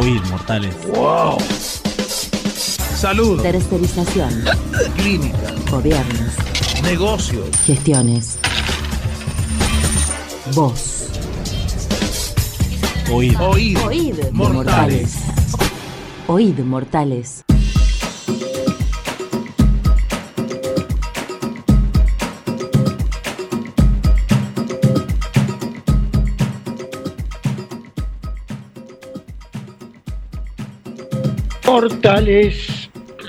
Oíd, mortales. ¡Wow! Salud. Tercerización. Clínica. Gobiernos. Negocios. Gestiones. Voz. Oíd. Oíd. Oíd, mortales. Oíd, mortales. Mortales.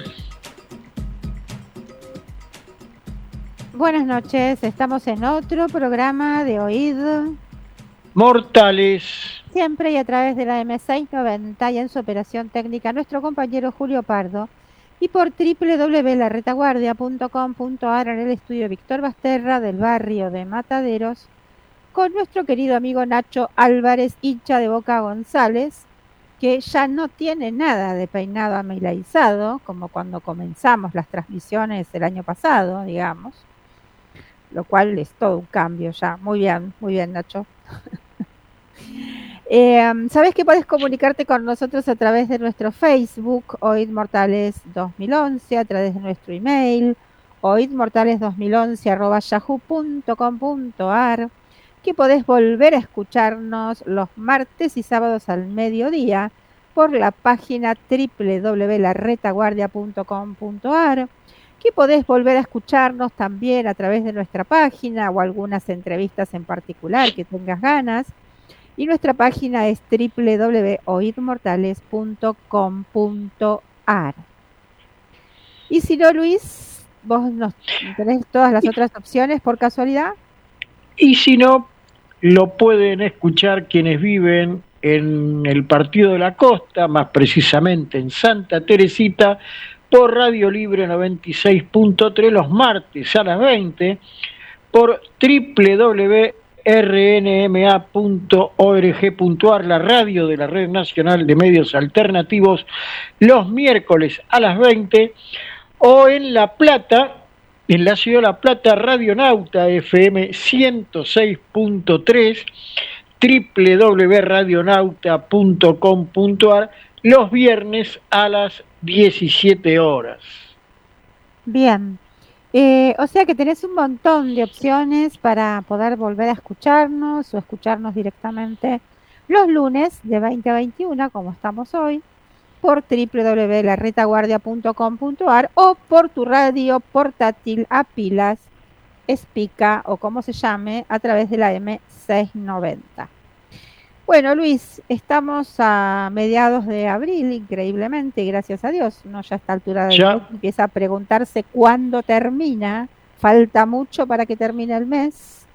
Buenas noches, estamos en otro programa de Oíd, Mortales. siempre y a través de la M690 y en su operación técnica nuestro compañero Julio Pardo y por www.laretaguardia.com.ar en el estudio Víctor Basterra del barrio de Mataderos con nuestro querido amigo Nacho Álvarez, hincha de Boca González, que ya no tiene nada de peinado amilaizado, como cuando comenzamos las transmisiones el año pasado, digamos, lo cual es todo un cambio ya. Muy bien, Nacho. Sabes que puedes comunicarte con nosotros a través de nuestro Facebook, Oíd Mortales 2011, a través de nuestro email, oidmortales2011@yahoo.com.ar, que podés volver a escucharnos los martes y sábados al mediodía por la página www.laretaguardia.com.ar, que podés volver a escucharnos también a través de nuestra página o algunas entrevistas en particular que tengas ganas. Y nuestra página es www.oidmortales.com.ar. Y si no, Luis, ¿vos tenés todas las otras opciones por casualidad? Y si no, lo pueden escuchar quienes viven en el Partido de la Costa, más precisamente en Santa Teresita, por Radio Libre 96.3 los martes a las 20, por www.rnma.org.ar, la radio de la Red Nacional de Medios Alternativos, los miércoles a las 20, o en La Plata, en la ciudad de La Plata, Radionauta FM 106.3, www.radionauta.com.ar, los viernes a las 17 horas. Bien. O sea que tenés un montón de opciones para poder volver a escucharnos o escucharnos directamente los lunes de 20 a 21, como estamos hoy, por www.laretaguardia.com.ar o por tu radio portátil a pilas, Spica o como se llame, a través de la M690. Bueno, Luis, estamos a mediados de abril, increíblemente, gracias a Dios. Uno ya a esta altura del mes empieza a preguntarse cuándo termina. Falta mucho para que termine el mes.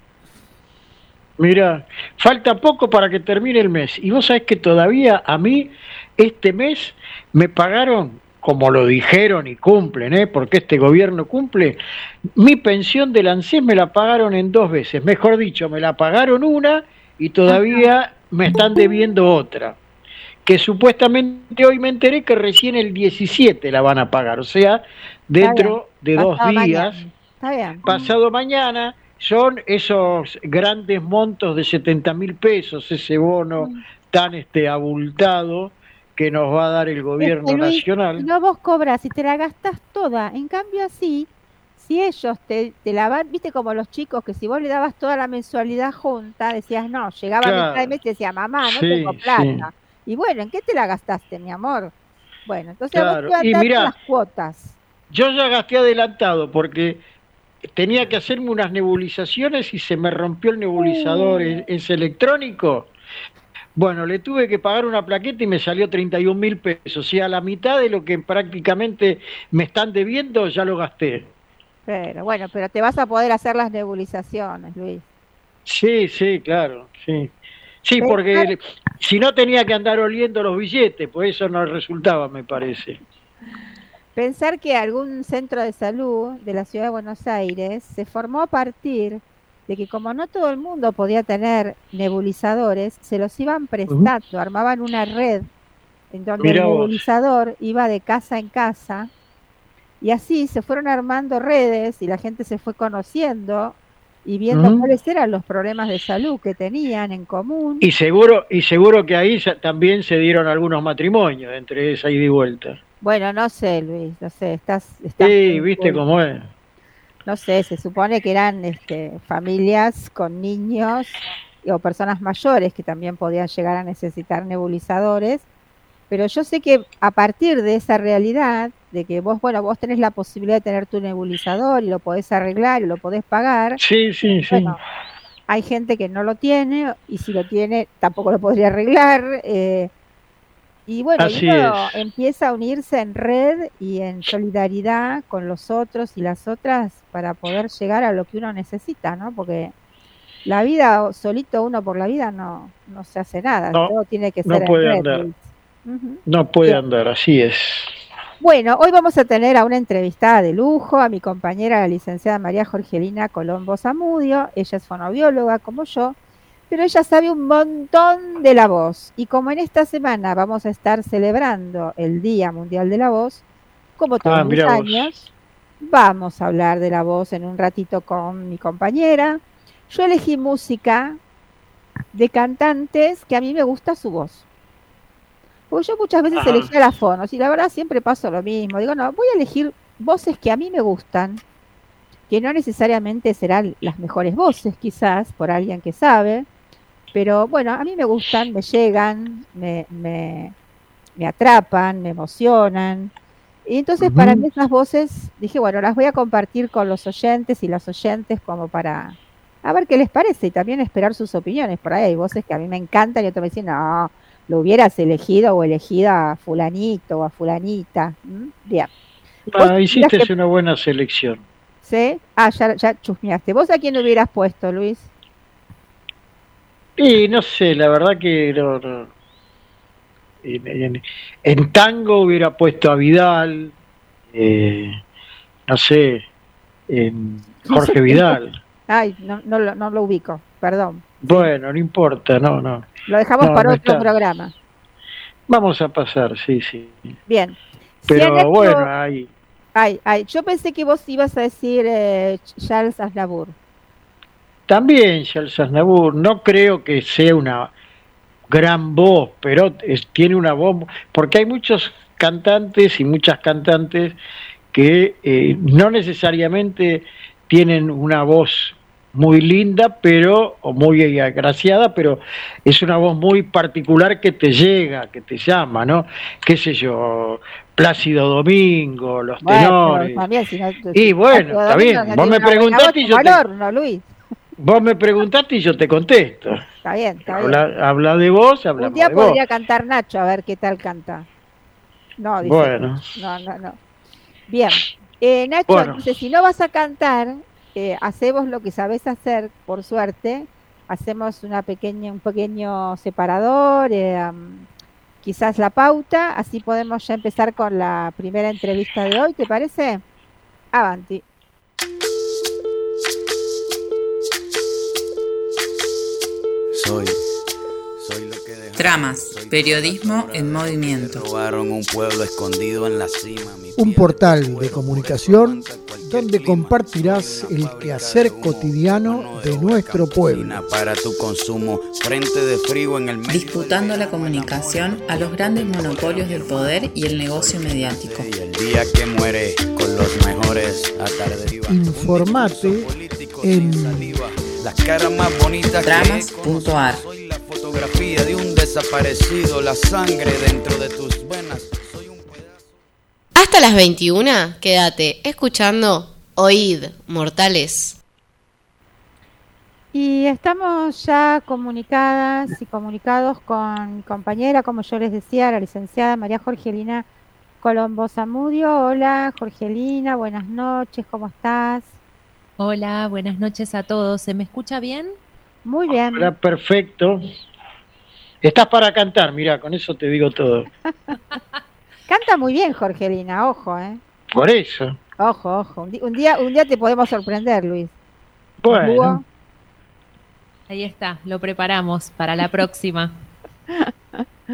Mira, falta poco para que termine el mes. Y vos sabés que todavía a mí este mes me pagaron, como lo dijeron y cumplen, porque este gobierno cumple, mi pensión del ANSES me la pagaron en 2 veces. Mejor dicho, me la pagaron una y todavía me están debiendo otra, que supuestamente hoy me enteré que recién el 17 la van a pagar, o sea, dentro de 2 días, pasado mañana, son esos grandes montos de 70.000 pesos, ese bono tan abultado que nos va a dar el gobierno Luis, nacional. No, vos cobras y te la gastás toda, en cambio así, si ellos te la van, viste como los chicos que si vos le dabas toda la mensualidad junta, decías no, llegaba a mitad de mes y te decía mamá, no tengo plata. Y bueno, ¿en qué te la gastaste, mi amor? Bueno, entonces vos te y mirá, las cuotas. Yo ya gasté adelantado porque tenía que hacerme unas nebulizaciones y se me rompió el nebulizador ese electrónico. Bueno, le tuve que pagar una plaqueta y me salió 31.000 pesos. O sea, la mitad de lo que prácticamente me están debiendo ya lo gasté. Pero bueno, pero te vas a poder hacer las nebulizaciones, Luis. Sí, claro, sí. Sí, porque si no tenía que andar oliendo los billetes, pues eso no resultaba, me parece. Pensar que algún centro de salud de la ciudad de Buenos Aires se formó a partir de que como no todo el mundo podía tener nebulizadores, se los iban prestando, armaban una red en donde el nebulizador iba de casa en casa. Y así se fueron armando redes y la gente se fue conociendo y viendo Ujú. cuáles eran los problemas de salud que tenían en común. Y seguro que ahí también se dieron algunos matrimonios entre esa ida y vuelta. Bueno, no sé, Luis, no sé, estás Sí, muy viste inculto. cómo es. No sé, se supone que eran familias con niños o personas mayores que también podían llegar a necesitar nebulizadores, pero yo sé que a partir de esa realidad, de que vos tenés la posibilidad de tener tu nebulizador y lo podés arreglar y lo podés pagar, Sí, sí, sí. bueno, hay gente que no lo tiene y si lo tiene tampoco lo podría arreglar. Y bueno, y Así es. uno empieza a unirse en red y en solidaridad con los otros y las otras para poder llegar a lo que uno necesita, ¿no? Porque la vida, solito uno por la vida no se hace nada, No, todo tiene que no ser en puede red, andar. Luis. Ujú. No puede Bien. andar, así es. Bueno, hoy vamos a tener a una entrevistada de lujo, a mi compañera, la licenciada María Jorgelina Colombo Zamudio. Ella es fonoaudióloga como yo, pero ella sabe un montón de la voz. Y como en esta semana vamos a estar celebrando el Día Mundial de la Voz, como todos los Mirá vos. años, vamos a hablar de la voz en un ratito con mi compañera. Yo elegí música de cantantes que a mí me gusta su voz. Porque yo muchas veces Ajá. elegía las fonos y la verdad siempre paso lo mismo. Digo, no, voy a elegir voces que a mí me gustan, que no necesariamente serán las mejores voces quizás por alguien que sabe, pero bueno, a mí me gustan, me llegan, me atrapan, me emocionan. Y entonces para mí esas voces, dije, bueno, las voy a compartir con los oyentes y las oyentes como para a ver qué les parece y también esperar sus opiniones. Por ahí hay voces que a mí me encantan y otros me dicen, no, lo hubieras elegido o elegida a fulanito o a fulanita. Bien. Hiciste una buena selección. ¿Sí? Ah, ya chusmeaste. ¿Vos a quién hubieras puesto, Luis? Y no sé, la verdad que no. En tango hubiera puesto a Vidal, no sé, en Jorge Vidal. Ay, no lo ubico, perdón. Bueno, no importa, no. Lo dejamos para otro programa. Vamos a pasar, sí. Bien. Pero bueno, ahí. Yo pensé que vos ibas a decir Charles Aznavour. También Charles Aznavour, no creo que sea una gran voz, pero tiene una voz, porque hay muchos cantantes y muchas cantantes que no necesariamente tienen una voz muy linda, o muy agraciada, pero es una voz muy particular que te llega, que te llama, ¿no? Qué sé yo, Plácido Domingo, los tenores. También, y bueno, está bien, vos me preguntaste y yo vos me preguntaste y yo te contesto. Está bien. Habla de vos, hablamos de vos. Un día podría cantar Nacho, a ver qué tal canta. No, dice. Bueno. No. Bien. Nacho, entonces, si no vas a cantar, hacemos lo que sabés hacer, por suerte. Hacemos un pequeño separador, quizás la pauta, así podemos ya empezar con la primera entrevista de hoy, ¿te parece? Avanti. Soy lo que dejaron. Tramas, periodismo en movimiento. Robaron un pueblo escondido en la cima. Un portal de comunicación donde compartirás el quehacer cotidiano de nuestro pueblo. Para tu consumo, frente de frío en el medio. Disputando la comunicación a los grandes monopolios del poder y el negocio mediático. Y el día que muere con los mejores atardes. Informate en las caras más bonitas. Tramas.ar. Soy la fotografía de un desaparecido, la sangre dentro de tus venas. Soy un pedazo. Hasta las 21, quédate escuchando Oíd, mortales. Y estamos ya comunicadas y comunicados con mi compañera, como yo les decía, la licenciada María Jorgelina Colombo Zamudio. Hola, Jorgelina, buenas noches, ¿cómo estás? Hola, buenas noches a todos. ¿Se me escucha bien? Muy bien. Hola, perfecto. Estás para cantar, mira, con eso te digo todo. Canta muy bien, Jorgelina, ojo, Por eso. Ojo. Un día te podemos sorprender, Luis. Bueno. Ahí está, lo preparamos para la próxima.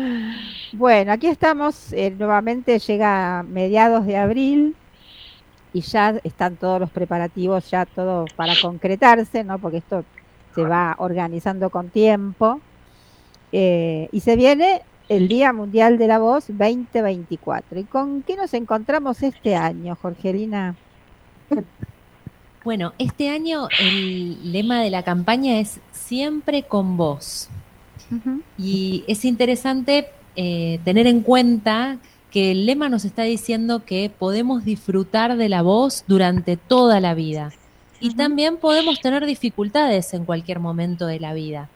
Bueno, aquí estamos, nuevamente llega a mediados de abril y ya están todos los preparativos, ya todo para concretarse, ¿no? Porque esto se va organizando con tiempo. Y se viene el Día Mundial de la Voz 2024. ¿Y con qué nos encontramos este año, Jorgelina? Bueno, este año el lema de la campaña es Siempre con vos. Uh-huh. Y es interesante tener en cuenta que el lema nos está diciendo que podemos disfrutar de la voz durante toda la vida. Y también podemos tener dificultades en cualquier momento de la vida.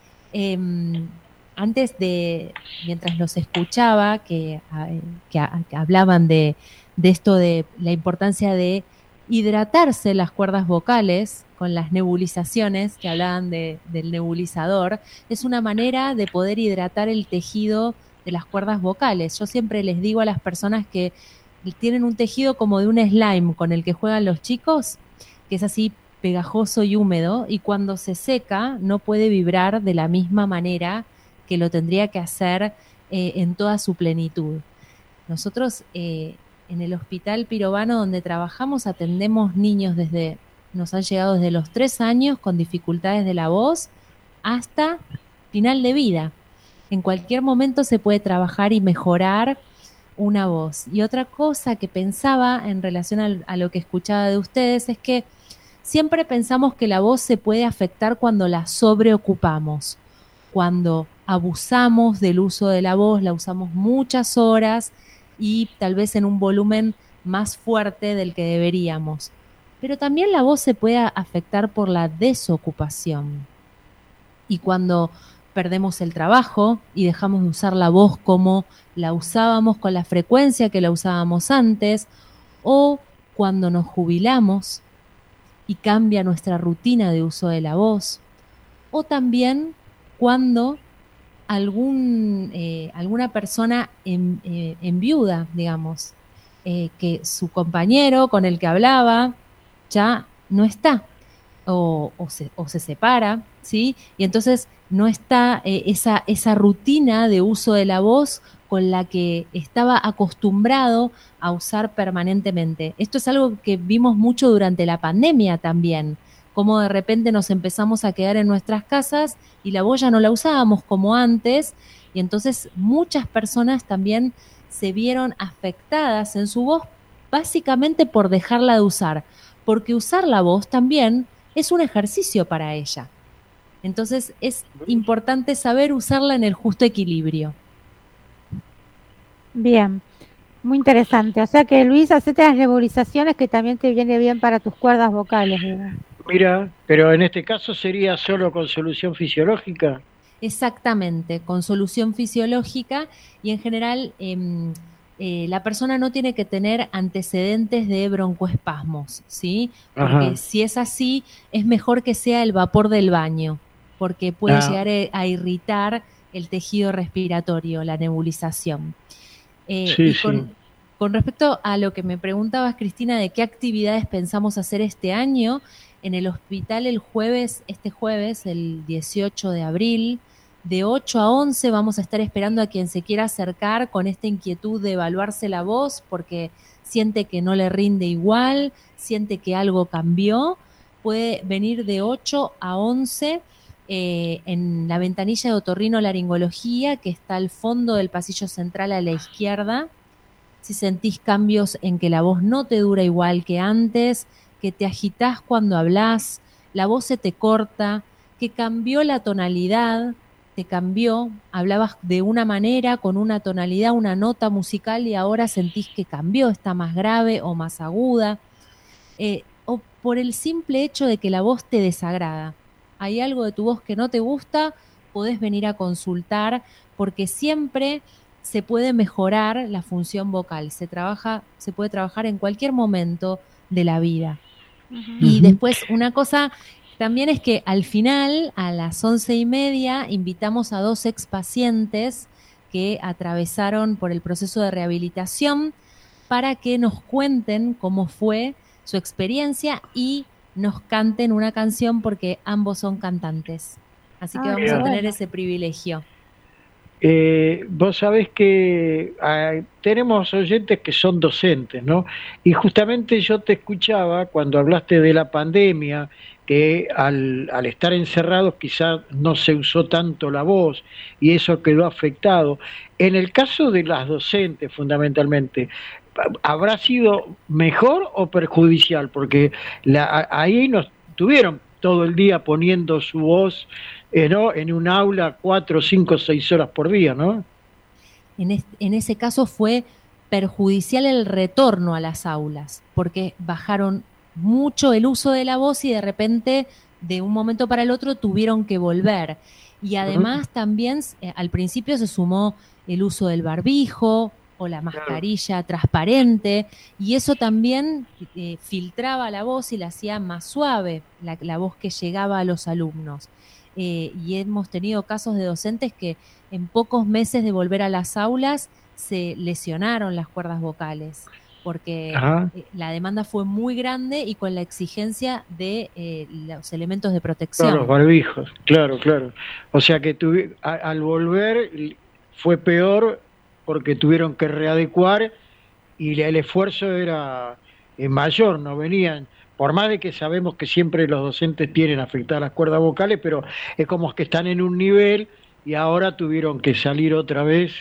Mientras los escuchaba, que hablaban de esto de la importancia de hidratarse las cuerdas vocales con las nebulizaciones, que hablaban del nebulizador, es una manera de poder hidratar el tejido de las cuerdas vocales. Yo siempre les digo a las personas que tienen un tejido como de un slime con el que juegan los chicos, que es así pegajoso y húmedo, y cuando se seca no puede vibrar de la misma manera que lo tendría que hacer en toda su plenitud. Nosotros en el Hospital Pirovano donde trabajamos atendemos niños nos han llegado desde los 3 años con dificultades de la voz hasta final de vida. En cualquier momento se puede trabajar y mejorar una voz. Y otra cosa que pensaba en relación a lo que escuchaba de ustedes es que siempre pensamos que la voz se puede afectar cuando la sobreocupamos, cuando abusamos del uso de la voz, la usamos muchas horas y tal vez en un volumen más fuerte del que deberíamos. Pero también la voz se puede afectar por la desocupación. Y cuando perdemos el trabajo y dejamos de usar la voz como la usábamos, con la frecuencia que la usábamos antes, o cuando nos jubilamos y cambia nuestra rutina de uso de la voz, o también cuando alguna persona enviuda, digamos, que su compañero con el que hablaba ya no está, o se separa, ¿sí? Y entonces no está esa rutina de uso de la voz con la que estaba acostumbrado a usar permanentemente. Esto es algo que vimos mucho durante la pandemia también, como de repente nos empezamos a quedar en nuestras casas y la voz ya no la usábamos como antes, y entonces muchas personas también se vieron afectadas en su voz básicamente por dejarla de usar, porque usar la voz también es un ejercicio para ella. Entonces es importante saber usarla en el justo equilibrio. Bien, muy interesante. O sea que, Luis, hacete las nebulizaciones que también te viene bien para tus cuerdas vocales, ¿verdad? Mira, pero en este caso sería solo con solución fisiológica. Exactamente, con solución fisiológica, y en general la persona no tiene que tener antecedentes de broncoespasmos, ¿sí? Porque Ajá. si es así, es mejor que sea el vapor del baño, porque puede llegar a irritar el tejido respiratorio, la nebulización. Con respecto a lo que me preguntabas, Cristina, de qué actividades pensamos hacer este año, en el hospital este jueves, el 18 de abril, de 8 a 11 vamos a estar esperando a quien se quiera acercar con esta inquietud de evaluarse la voz porque siente que no le rinde igual, siente que algo cambió. Puede venir de 8 a 11 en la ventanilla de otorrinolaringología que está al fondo del pasillo central a la izquierda. Si sentís cambios en que la voz no te dura igual que antes, que te agitás cuando hablás, la voz se te corta, que cambió la tonalidad, te cambió, hablabas de una manera, con una tonalidad, una nota musical y ahora sentís que cambió, está más grave o más aguda, o por el simple hecho de que la voz te desagrada. Hay algo de tu voz que no te gusta, podés venir a consultar porque siempre se puede mejorar la función vocal, se puede trabajar en cualquier momento de la vida. Uh-huh. Y después una cosa también es que al final, a las 11:30, invitamos a 2 expacientes que atravesaron por el proceso de rehabilitación para que nos cuenten cómo fue su experiencia y nos canten una canción porque ambos son cantantes. Así que vamos a tener ese privilegio. Vos sabés que tenemos oyentes que son docentes, ¿no? Y justamente yo te escuchaba cuando hablaste de la pandemia, que al estar encerrados quizás no se usó tanto la voz y eso quedó afectado. En el caso de las docentes, fundamentalmente, ¿habrá sido mejor o perjudicial? Porque ahí nos tuvieron todo el día poniendo su voz, ¿no? En un aula 4, 5, 6 horas por día, ¿no? En ese caso fue perjudicial el retorno a las aulas, porque bajaron mucho el uso de la voz y de repente, de un momento para el otro, tuvieron que volver. Y además también al principio se sumó el uso del barbijo o la mascarilla transparente, y eso también filtraba la voz y la hacía más suave, la voz que llegaba a los alumnos. Y hemos tenido casos de docentes que en pocos meses de volver a las aulas se lesionaron las cuerdas vocales, porque la demanda fue muy grande y con la exigencia de los elementos de protección. Los barbijos, claro. O sea que al volver fue peor porque tuvieron que readecuar y el esfuerzo era mayor, no venían. Por más de que sabemos que siempre los docentes tienen afectadas las cuerdas vocales, pero es como que están en un nivel y ahora tuvieron que salir otra vez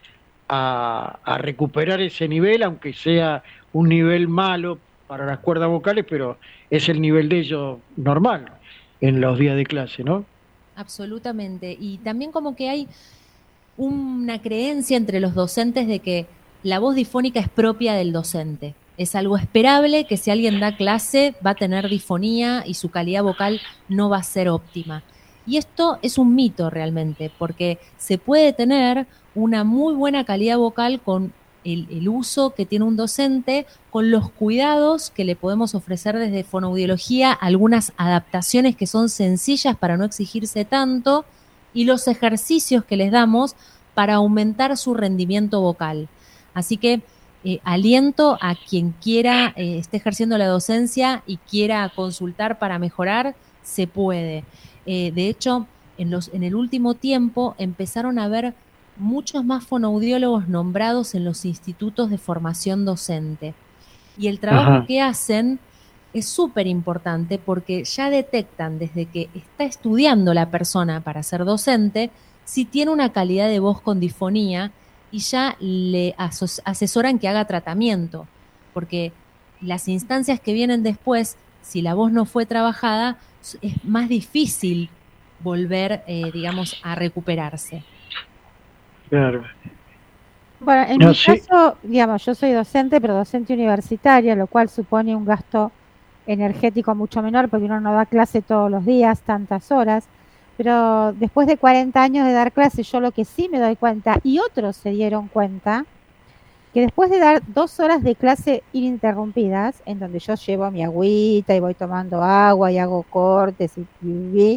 a recuperar ese nivel, aunque sea un nivel malo para las cuerdas vocales, pero es el nivel de ellos normal en los días de clase, ¿no? Absolutamente. Y también como que hay una creencia entre los docentes de que la voz difónica es propia del docente. Es algo esperable que si alguien da clase va a tener difonía y su calidad vocal no va a ser óptima. Y esto es un mito realmente, porque se puede tener una muy buena calidad vocal con el uso que tiene un docente, con los cuidados que le podemos ofrecer desde fonoaudiología, algunas adaptaciones que son sencillas para no exigirse tanto, y los ejercicios que les damos para aumentar su rendimiento vocal. Así que aliento a quien quiera, esté ejerciendo la docencia y quiera consultar para mejorar, se puede. De hecho, en el último tiempo empezaron a haber muchos más fonoaudiólogos nombrados en los institutos de formación docente. Y el trabajo que hacen es súper importante porque ya detectan desde que está estudiando la persona para ser docente si tiene una calidad de voz con difonía y ya le asesoran que haga tratamiento, porque las instancias que vienen después, si la voz no fue trabajada, es más difícil volver, digamos, a recuperarse. Claro. Bueno, en mi caso, digamos, yo soy docente, pero docente universitaria, lo cual supone un gasto energético mucho menor, porque uno no da clase todos los días, tantas horas. Pero después de 40 años de dar clase, yo lo que sí me doy cuenta, y otros se dieron cuenta, que después de dar 2 horas de clase ininterrumpidas, en donde yo llevo mi agüita y voy tomando agua y hago cortes y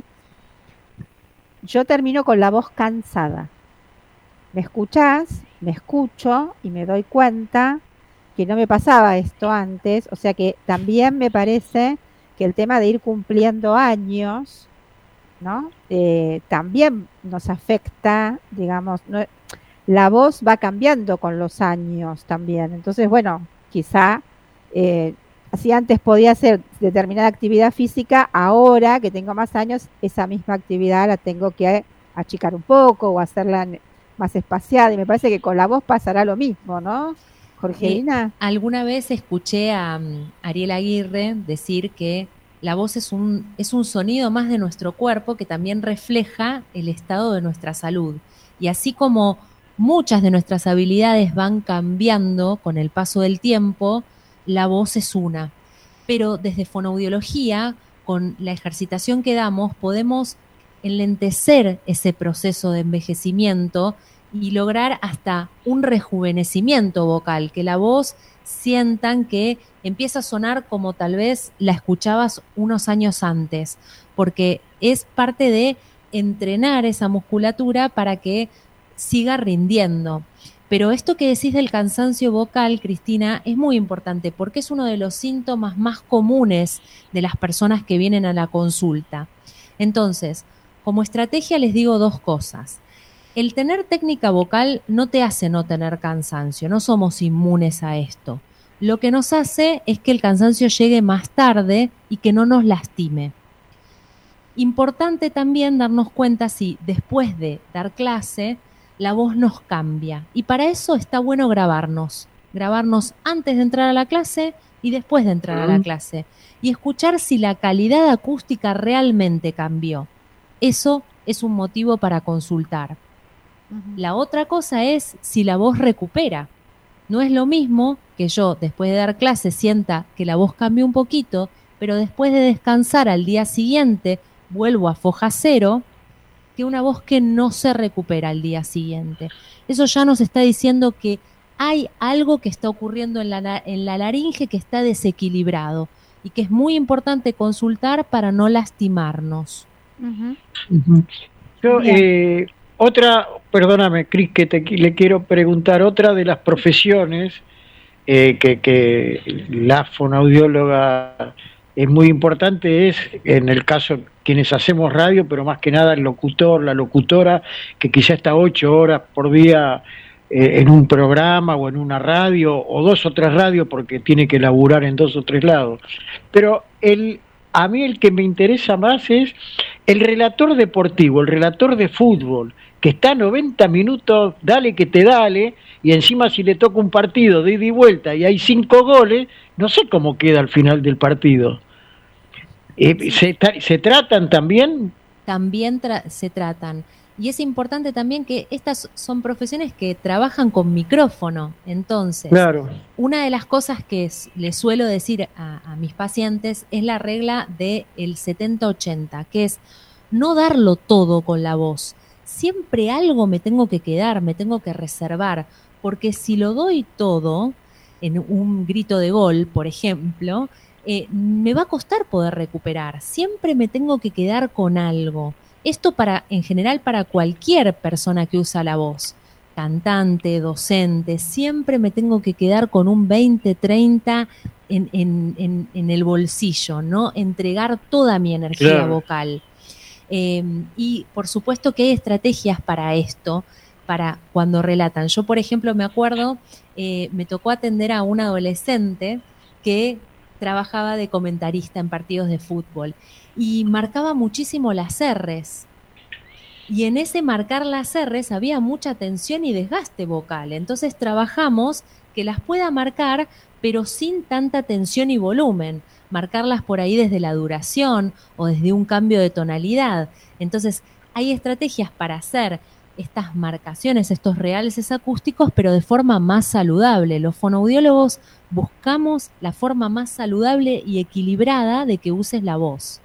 yo termino con la voz cansada. ¿Me escuchás? Me escucho y me doy cuenta que no me pasaba esto antes. O sea que también me parece que el tema de ir cumpliendo años, ¿no? También nos afecta, digamos, la voz va cambiando con los años también. Entonces, bueno, quizá si antes podía hacer determinada actividad física, ahora que tengo más años, esa misma actividad la tengo que achicar un poco o hacerla más espaciada. Y me parece que con la voz pasará lo mismo, ¿no, Jorgelina? Alguna vez escuché a Ariel Aguirre decir que la voz es un sonido más de nuestro cuerpo que también refleja el estado de nuestra salud. Y así como muchas de nuestras habilidades van cambiando con el paso del tiempo, la voz es una. Pero desde fonoaudiología, con la ejercitación que damos, podemos enlentecer ese proceso de envejecimiento y lograr hasta un rejuvenecimiento vocal, que la voz sientan que empieza a sonar como tal vez la escuchabas unos años antes, porque es parte de entrenar esa musculatura para que siga rindiendo. Pero esto que decís del cansancio vocal, Cristina, es muy importante porque es uno de los síntomas más comunes de las personas que vienen a la consulta. Entonces, como estrategia les digo 2 cosas. el tener técnica vocal no te hace no tener cansancio, no somos inmunes a esto. Lo que nos hace es que el cansancio llegue más tarde y que no nos lastime. Importante también darnos cuenta si después de dar clase la voz nos cambia. Y para eso está bueno grabarnos antes de entrar a la clase y después de entrar a la clase. Y escuchar si la calidad acústica realmente cambió. Eso es un motivo para consultar. La otra cosa es si la voz recupera. No es lo mismo que yo, después de dar clase, sienta que la voz cambió un poquito, pero después de descansar al día siguiente, vuelvo a foja cero, que una voz que no se recupera al día siguiente. Eso ya nos está diciendo que hay algo que está ocurriendo en la laringe que está desequilibrado y que es muy importante consultar para no lastimarnos. Yo, perdóname, Cris, que le quiero preguntar, otra de las profesiones que la fonoaudióloga es muy importante es, en el caso quienes hacemos radio, pero más que nada el locutor, la locutora, que quizá está 8 horas por día en un programa o en una radio, o 2 o 3 radios, porque tiene que laburar en 2 o 3 lados. Pero a mí el que me interesa más es el relator deportivo, el relator de fútbol, que está 90 minutos, dale que te dale, y encima si le toca un partido de ida y vuelta y hay 5 goles, no sé cómo queda al final del partido. ¿Se tratan también? También se tratan. Y es importante también que estas son profesiones que trabajan con micrófono. Entonces, claro, una de las cosas que les suelo decir a mis pacientes es la regla del 70-80, que es no darlo todo con la voz. Siempre algo me tengo que quedar, me tengo que reservar, porque si lo doy todo en un grito de gol, por ejemplo, me va a costar poder recuperar. Siempre me tengo que quedar con algo. Esto en general para cualquier persona que usa la voz, cantante, docente, siempre me tengo que quedar con un 20-30 en el bolsillo, ¿no? Entregar toda mi energía vocal. Y por supuesto que hay estrategias para esto, para cuando relatan. Yo, por ejemplo, me acuerdo, me tocó atender a un adolescente que trabajaba de comentarista en partidos de fútbol y marcaba muchísimo las R's. Y en ese marcar las R's había mucha tensión y desgaste vocal. Entonces trabajamos que las pueda marcar, pero sin tanta tensión y volumen. Marcarlas por ahí desde la duración o desde un cambio de tonalidad. Entonces hay estrategias para hacer estas marcaciones, estos realces acústicos, pero de forma más saludable. Los fonoaudiólogos buscamos la forma más saludable y equilibrada de que uses la voz.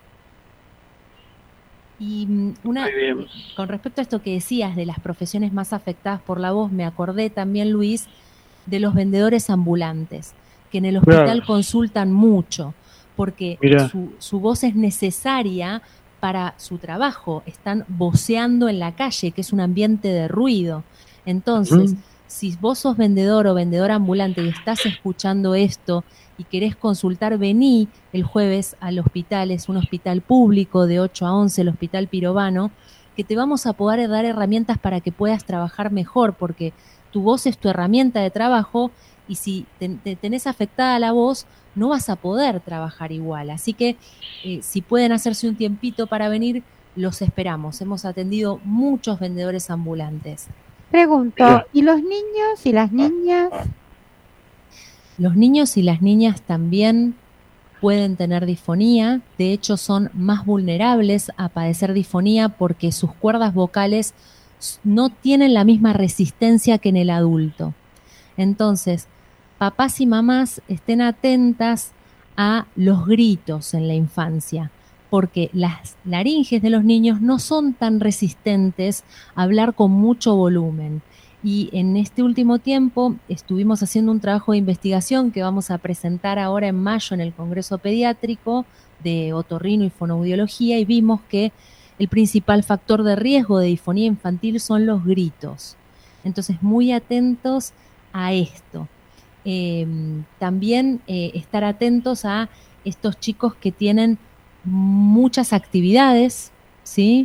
Y con respecto a esto que decías de las profesiones más afectadas por la voz, me acordé también, Luis, de los vendedores ambulantes, que en el hospital consultan mucho, porque su voz es necesaria para su trabajo. Están voceando en la calle, que es un ambiente de ruido. Entonces, si vos sos vendedor o vendedora ambulante y estás escuchando esto y querés consultar, vení el jueves al hospital, es un hospital público de 8 a 11, el Hospital Pirovano, que te vamos a poder dar herramientas para que puedas trabajar mejor, porque tu voz es tu herramienta de trabajo y si tenés afectada la voz, no vas a poder trabajar igual. Así que si pueden hacerse un tiempito para venir, los esperamos. Hemos atendido muchos vendedores ambulantes. Pregunto, ¿y los niños y las niñas? Los niños y las niñas también pueden tener disfonía. De hecho, son más vulnerables a padecer disfonía porque sus cuerdas vocales no tienen la misma resistencia que en el adulto. Entonces, papás y mamás estén atentas a los gritos en la infancia, porque las laringes de los niños no son tan resistentes a hablar con mucho volumen. Y en este último tiempo estuvimos haciendo un trabajo de investigación que vamos a presentar ahora en mayo en el Congreso Pediátrico de Otorrino y Fonoaudiología, y vimos que el principal factor de riesgo de disfonía infantil son los gritos. Entonces, muy atentos a esto. También estar atentos a estos chicos que tienen muchas actividades, ¿sí?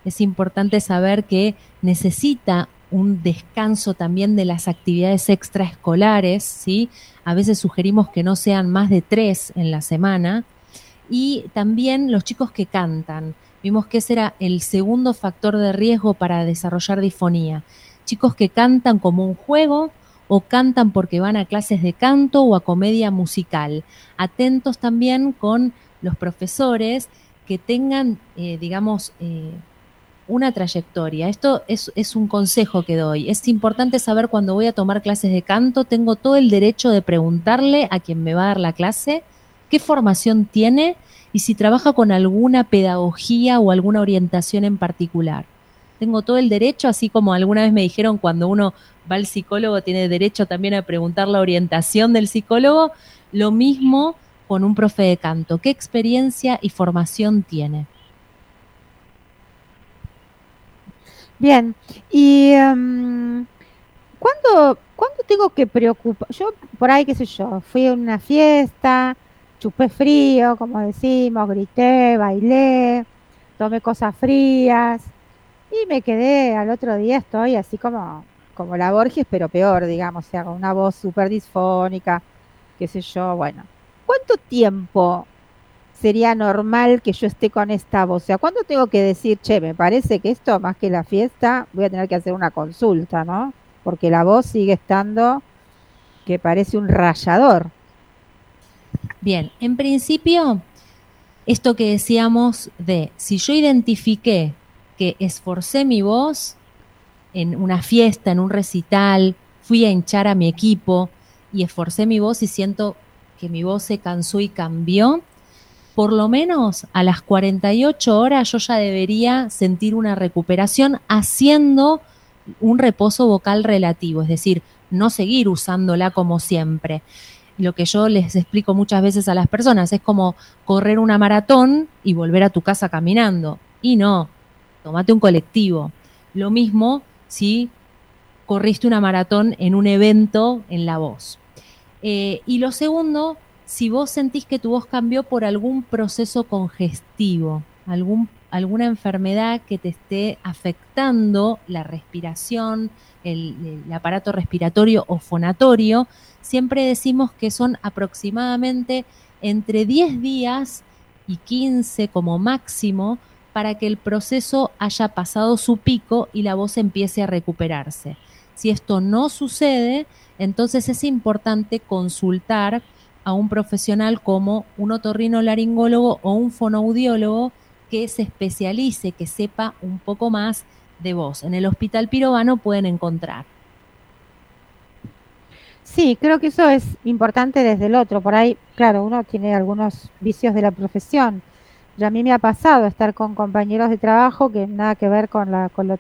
Es importante saber que necesita un descanso también de las actividades extraescolares, ¿sí? A veces sugerimos que no sean más de 3 en la semana. Y también los chicos que cantan. Vimos que ese era el segundo factor de riesgo para desarrollar disfonía. Chicos que cantan como un juego o cantan porque van a clases de canto o a comedia musical. Atentos también con los profesores que tengan, una trayectoria. Esto es un consejo que doy. Es importante saber cuando voy a tomar clases de canto, tengo todo el derecho de preguntarle a quien me va a dar la clase qué formación tiene y si trabaja con alguna pedagogía o alguna orientación en particular. Tengo todo el derecho, así como alguna vez me dijeron cuando uno va al psicólogo tiene derecho también a preguntar la orientación del psicólogo, lo mismo con un profe de canto. ¿Qué experiencia y formación tiene? Bien, y ¿cuándo tengo que preocupar? Yo, por ahí, qué sé yo, fui a una fiesta, chupé frío, como decimos, grité, bailé, tomé cosas frías y me quedé, al otro día estoy así como la Borges, pero peor, digamos, o sea, con una voz súper disfónica, qué sé yo, bueno. ¿Cuánto tiempo sería normal que yo esté con esta voz? O sea, ¿cuándo tengo que decir, che, me parece que esto, más que la fiesta, voy a tener que hacer una consulta, ¿no? Porque la voz sigue estando que parece un rallador. Bien, en principio, esto que decíamos de, si yo identifiqué que esforcé mi voz en una fiesta, en un recital, fui a hinchar a mi equipo y esforcé mi voz y siento que mi voz se cansó y cambió, por lo menos a las 48 horas yo ya debería sentir una recuperación haciendo un reposo vocal relativo, es decir, no seguir usándola como siempre. Lo que yo les explico muchas veces a las personas es como correr una maratón y volver a tu casa caminando. Y no, tomate un colectivo. Lo mismo si corriste una maratón en un evento en la voz. Y lo segundo, si vos sentís que tu voz cambió por algún proceso congestivo, alguna enfermedad que te esté afectando la respiración, el aparato respiratorio o fonatorio, siempre decimos que son aproximadamente entre 10 días y 15 como máximo para que el proceso haya pasado su pico y la voz empiece a recuperarse. Si esto no sucede, entonces es importante consultar a un profesional como un otorrinolaringólogo o un fonoaudiólogo que se especialice, que sepa un poco más de voz. En el Hospital Pirovano pueden encontrar. Sí, creo que eso es importante desde el otro. Por ahí, claro, uno tiene algunos vicios de la profesión. Y a mí me ha pasado estar con compañeros de trabajo que nada que ver con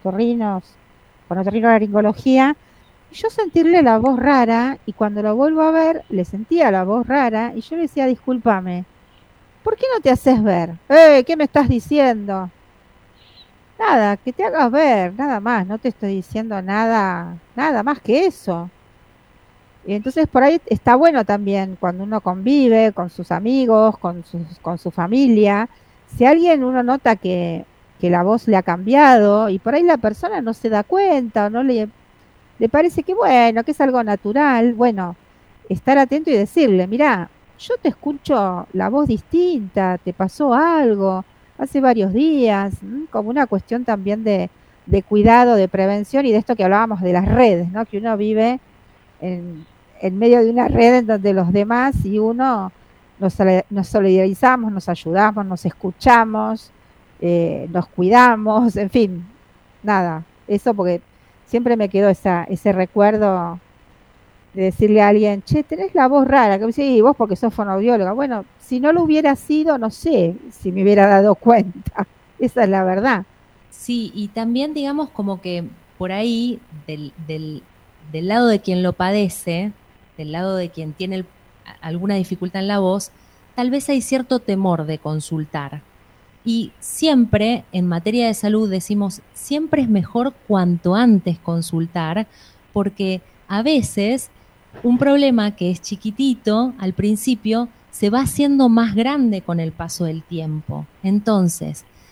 otorrinolaringología, y yo sentirle la voz rara, y cuando lo vuelvo a ver, le sentía la voz rara, y yo le decía, discúlpame, ¿por qué no te haces ver? ¿Qué me estás diciendo? Nada, que te hagas ver, nada más, no te estoy diciendo nada más que eso. Y entonces por ahí está bueno también cuando uno convive con sus amigos, con su familia, si alguien uno nota que la voz le ha cambiado y por ahí la persona no se da cuenta o no le parece que bueno, que es algo natural, bueno, estar atento y decirle, mirá, yo te escucho la voz distinta, te pasó algo hace varios días, como una cuestión también de cuidado, de prevención y de esto que hablábamos de las redes, ¿no? Que uno vive en medio de una red en donde los demás y uno nos solidarizamos, nos ayudamos, nos escuchamos, nos cuidamos, en fin, nada, eso porque siempre me quedó ese recuerdo de decirle a alguien, che, tenés la voz rara, que me dice, y vos porque sos fonoaudióloga. Bueno, si no lo hubiera sido, no sé si me hubiera dado cuenta, esa es la verdad. Sí, y también digamos como que por ahí del lado de quien lo padece, del lado de quien tiene alguna dificultad en la voz, tal vez hay cierto temor de consultar. Y siempre, en materia de salud, decimos, siempre es mejor cuanto antes consultar, porque a veces un problema que es chiquitito al principio se va haciendo más grande con el paso del tiempo. Entonces,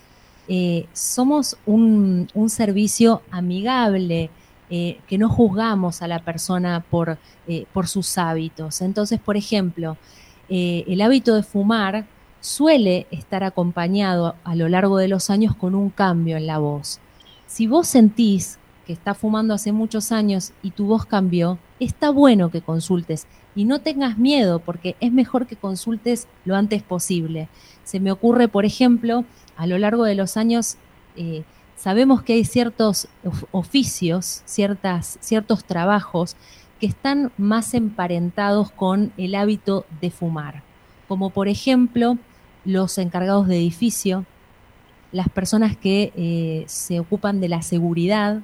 somos un servicio amigable, que no juzgamos a la persona por sus hábitos. Entonces, por ejemplo, el hábito de fumar suele estar acompañado a lo largo de los años con un cambio en la voz. Si vos sentís que estás fumando hace muchos años y tu voz cambió, está bueno que consultes y no tengas miedo, porque es mejor que consultes lo antes posible. Se me ocurre, por ejemplo, a lo largo de los años, sabemos que hay ciertos oficios, ciertos trabajos que están más emparentados con el hábito de fumar, como por ejemplo los encargados de edificio, las personas que se ocupan de la seguridad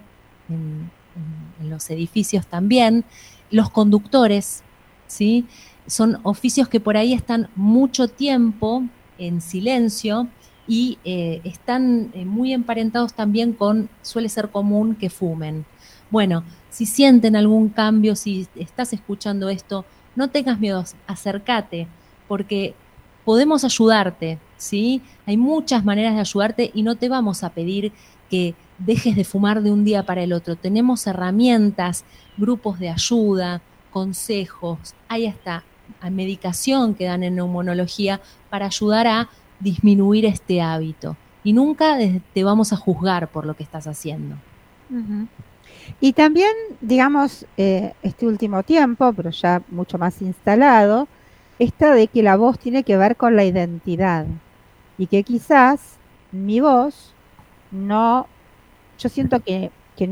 en los edificios también, los conductores, ¿sí? Son oficios que por ahí están mucho tiempo en silencio y están muy emparentados también con, suele ser común que fumen. Bueno, si sienten algún cambio, si estás escuchando esto, no tengas miedo, acércate, porque podemos ayudarte, ¿sí? Hay muchas maneras de ayudarte y no te vamos a pedir que dejes de fumar de un día para el otro. Tenemos herramientas, grupos de ayuda, consejos, hay hasta medicación que dan en neumonología para ayudar a disminuir este hábito. Y nunca te vamos a juzgar por lo que estás haciendo. Uh-huh. Y también, digamos, este último tiempo, pero ya mucho más instalado, esta de que la voz tiene que ver con la identidad. Y que quizás mi voz no, yo siento que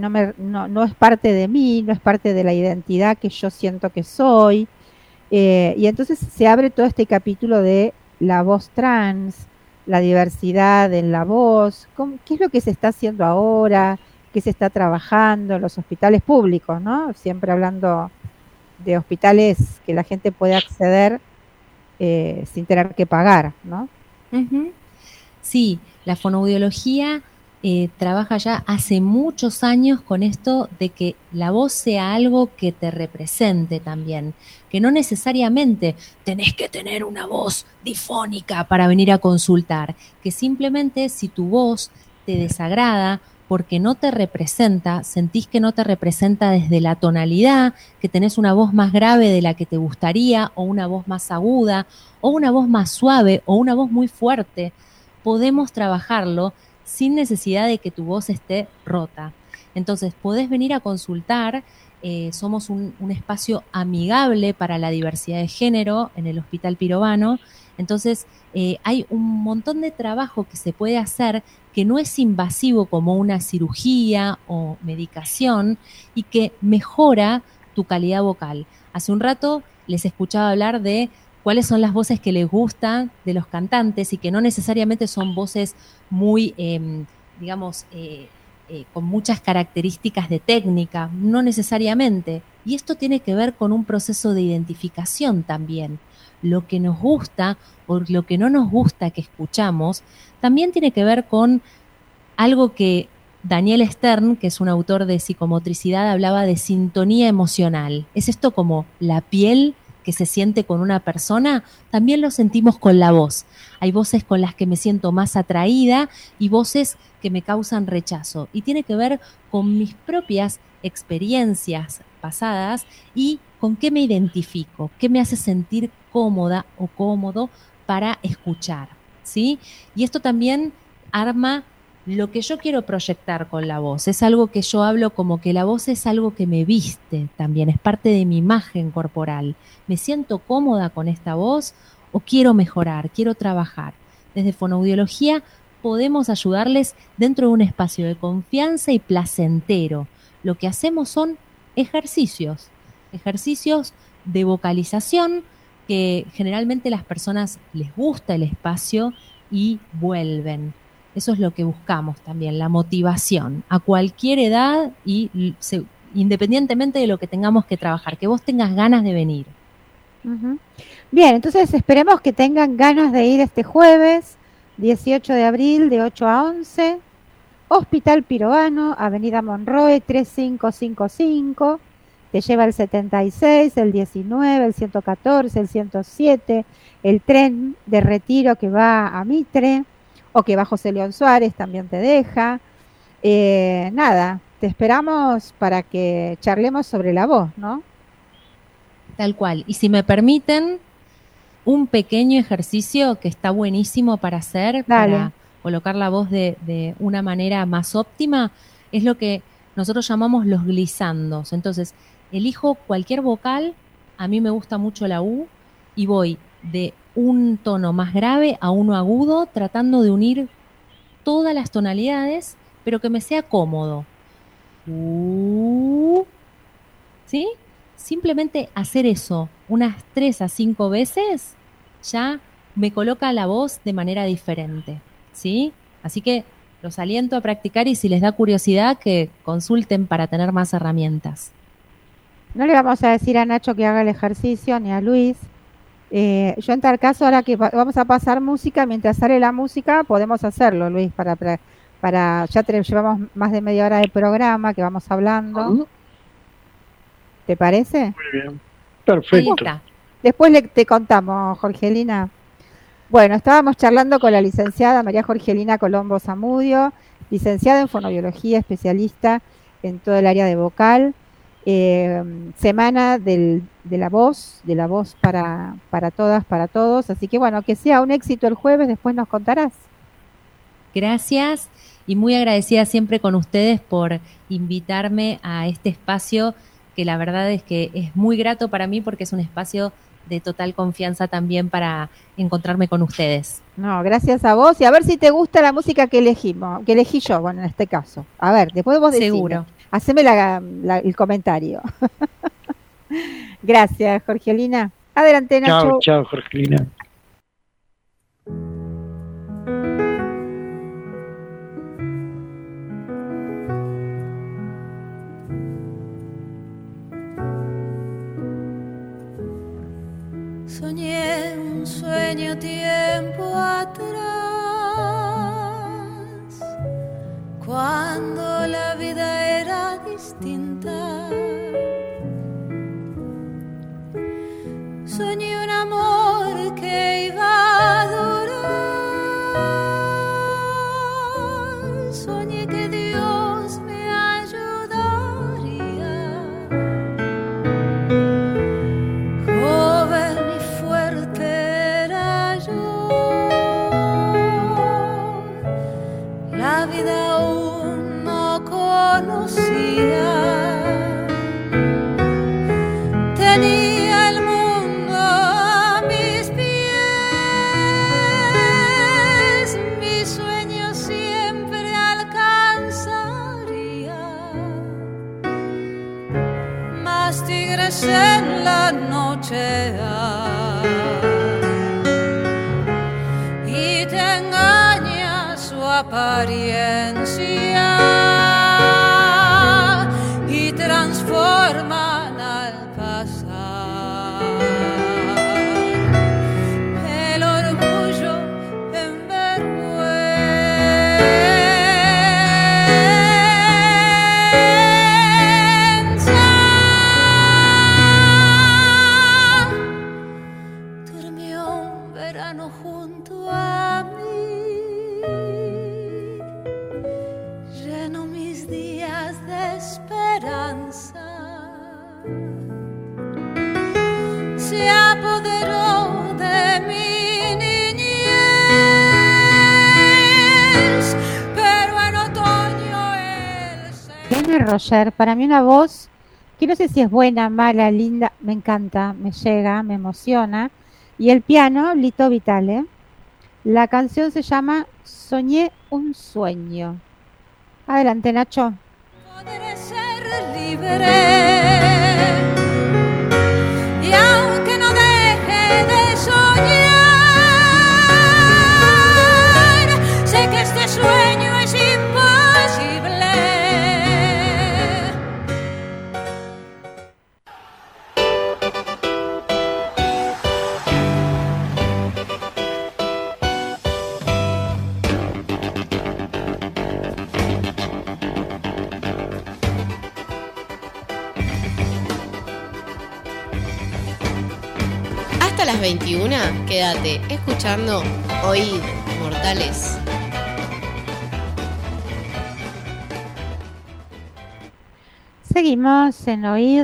no es parte de mí, no es parte de la identidad que yo siento que soy. Y entonces se abre todo este capítulo de la voz trans, la diversidad en la voz, qué es lo que se está haciendo ahora, qué se está trabajando en los hospitales públicos, ¿no? Siempre hablando de hospitales que la gente puede acceder sin tener que pagar, ¿no? Uh-huh. Sí, la fonoaudiología trabaja ya hace muchos años con esto de que la voz sea algo que te represente también, que no necesariamente tenés que tener una voz difónica para venir a consultar, que simplemente si tu voz te desagrada porque no te representa, sentís que no te representa desde la tonalidad, que tenés una voz más grave de la que te gustaría, o una voz más aguda, o una voz más suave, o una voz muy fuerte, podemos trabajarlo sin necesidad de que tu voz esté rota. Entonces, podés venir a consultar, somos un espacio amigable para la diversidad de género en el Hospital Pirovano. Entonces, hay un montón de trabajo que se puede hacer que no es invasivo como una cirugía o medicación y que mejora tu calidad vocal. Hace un rato les escuchaba hablar de cuáles son las voces que les gustan de los cantantes y que no necesariamente son voces muy, con muchas características de técnica, no necesariamente. Y esto tiene que ver con un proceso de identificación también. Lo que nos gusta o lo que no nos gusta que escuchamos también tiene que ver con algo que Daniel Stern, que es un autor de psicomotricidad, hablaba de sintonía emocional. Es esto como la piel que se siente con una persona, también lo sentimos con la voz. Hay voces con las que me siento más atraída y voces que me causan rechazo. Y tiene que ver con mis propias experiencias pasadas y con qué me identifico, qué me hace sentir cómoda o cómodo para escuchar, ¿sí? Y esto también arma lo que yo quiero proyectar con la voz. Es algo que yo hablo como que la voz es algo que me viste también, es parte de mi imagen corporal. ¿Me siento cómoda con esta voz o quiero mejorar, quiero trabajar? Desde fonoaudiología podemos ayudarles dentro de un espacio de confianza y placentero. Lo que hacemos son ejercicios de vocalización que generalmente a las personas les gusta el espacio y vuelven. Eso es lo que buscamos también, la motivación a cualquier edad y independientemente de lo que tengamos que trabajar, que vos tengas ganas de venir. Uh-huh. Bien, entonces esperemos que tengan ganas de ir este jueves 18 de abril de 8 a 11, Hospital Pirovano, Avenida Monroe 3555, te lleva el 76, el 19, el 114, el 107, el tren de retiro que va a Mitre, o que va José León Suárez, también te deja. Nada, te esperamos para que charlemos sobre la voz, ¿no? Tal cual. Y si me permiten, un pequeño ejercicio que está buenísimo para hacer, para colocar la voz de una manera más óptima, es lo que nosotros llamamos los glisandos. Entonces, elijo cualquier vocal, a mí me gusta mucho la U, y voy de un tono más grave a uno agudo, tratando de unir todas las tonalidades, pero que me sea cómodo. ¿Sí? Simplemente hacer eso unas 3 a 5 veces ya me coloca la voz de manera diferente, ¿sí? Así que los aliento a practicar y si les da curiosidad que consulten para tener más herramientas. No le vamos a decir a Nacho que haga el ejercicio ni a Luis. Yo en tal caso, ahora que vamos a pasar música, mientras sale la música podemos hacerlo, Luis, para ya llevamos más de media hora de programa que vamos hablando. ¿Te parece? Muy bien, perfecto. Después te contamos, Jorgelina. Bueno, estábamos charlando con la licenciada María Jorgelina Colombo Zamudio, licenciada en fonobiología, especialista en todo el área de vocal. Semana de la voz para todas, para todos. Así que bueno, que sea un éxito el jueves, después nos contarás. Gracias y muy agradecida siempre con ustedes por invitarme a este espacio que la verdad es que es muy grato para mí porque es un espacio de total confianza también para encontrarme con ustedes. No, gracias a vos y a ver si te gusta la música que elegí yo, bueno, en este caso. A ver, después vos decime. Seguro. Haceme el comentario. Gracias, Jorgelina. Adelante, Nacho. Chao, Jorgelina. Soñé un sueño tiempo atrás, cuando la vida era distinta. Soñé un amor que iba a durar. Soñé que Dios me ayudaría. Joven y fuerte era yo. La vida aún no conocía. Tenía el mundo a mis pies, mis sueños siempre alcanzaría. Mas tigres en la noche y te engaña su apariencia y transforman al pasar el orgullo en vergüenza. Durmió un verano junto a mí, llenó mis días de esperanza. Se apoderó de mi niñez, pero en otoño él se... Tiene Roger, para mí una voz que no sé si es buena, mala, linda, me encanta, me llega, me emociona. Y el piano, Lito Vitale. La canción se llama Soñé un sueño. Adelante, Nacho. Podré ser libre. Y aunque no deje de soñar, sé que este sueño es imposible. Hasta las 21, quédate escuchando Oíd, Mortales. Seguimos en Oíd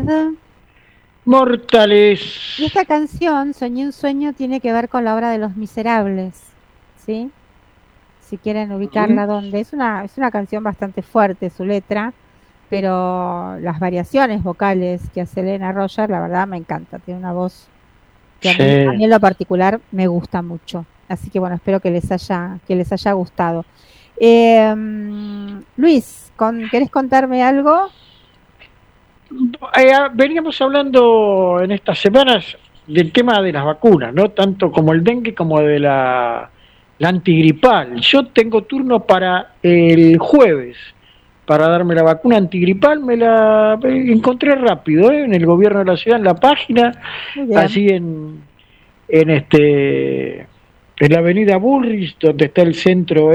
Mortales. Y esta canción, Soñé un sueño, tiene que ver con la obra de Los Miserables, ¿sí? Si quieren ubicarla donde. Es una canción bastante fuerte su letra, pero las variaciones vocales que hace Elena Roger, la verdad me encanta. Tiene una voz que a mí en lo particular me gusta mucho. Así que bueno, espero que les haya gustado. Luis, ¿querés contarme algo? Veníamos hablando en estas semanas del tema de las vacunas, ¿no? Tanto como el dengue como de la antigripal. Yo tengo turno para el jueves para darme la vacuna antigripal. Me la encontré rápido, en el gobierno de la ciudad, en la página, así en la avenida Bullrich, donde está el centro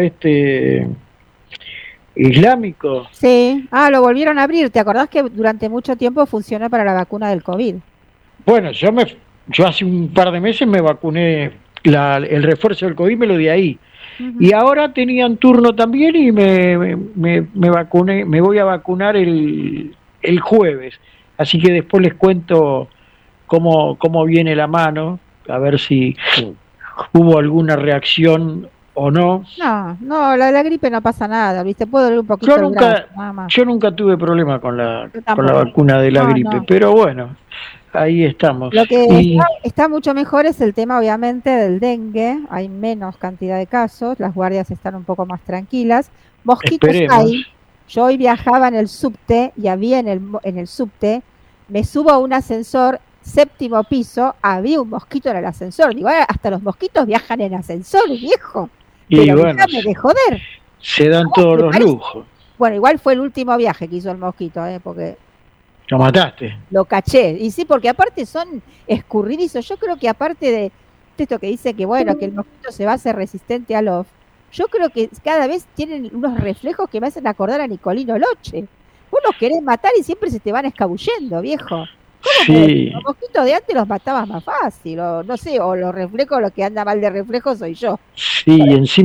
islámico. Sí, lo volvieron a abrir. ¿Te acordás que durante mucho tiempo funcionó para la vacuna del COVID? Bueno, yo hace un par de meses me vacuné, el refuerzo del COVID me lo di ahí. Y ahora tenían turno también y me vacuné, me voy a vacunar el jueves. Así que después les cuento cómo viene la mano, a ver si hubo alguna reacción o no. No, la gripe no pasa nada, ¿viste? Puede doler un poquito el brazo, nada más. Yo nunca tuve problema con la vacuna de la gripe, pero bueno, ahí estamos. Lo que está mucho mejor es el tema, obviamente, del dengue. Hay menos cantidad de casos, las guardias están un poco más tranquilas. Mosquitos hay. Yo hoy viajaba en el subte y había en el subte, me subo a un ascensor, 7º piso, había un mosquito en el ascensor. Digo, hasta los mosquitos viajan en ascensor, viejo. Y bueno, déjame de joder. Se dan todos los lujos. Bueno, igual fue el último viaje que hizo el mosquito, porque lo mataste. Lo caché. Y sí, porque aparte son escurridizos. Yo creo que aparte de esto que dice que bueno, que el mosquito se va a hacer resistente a los... Yo creo que cada vez tienen unos reflejos que me hacen acordar a Nicolino Loche. Vos los querés matar y siempre se te van escabullendo, viejo. ¿Cómo que los mosquitos de antes los matabas más fácil? O no sé, o los reflejos, lo que anda mal de reflejos soy yo. Sí,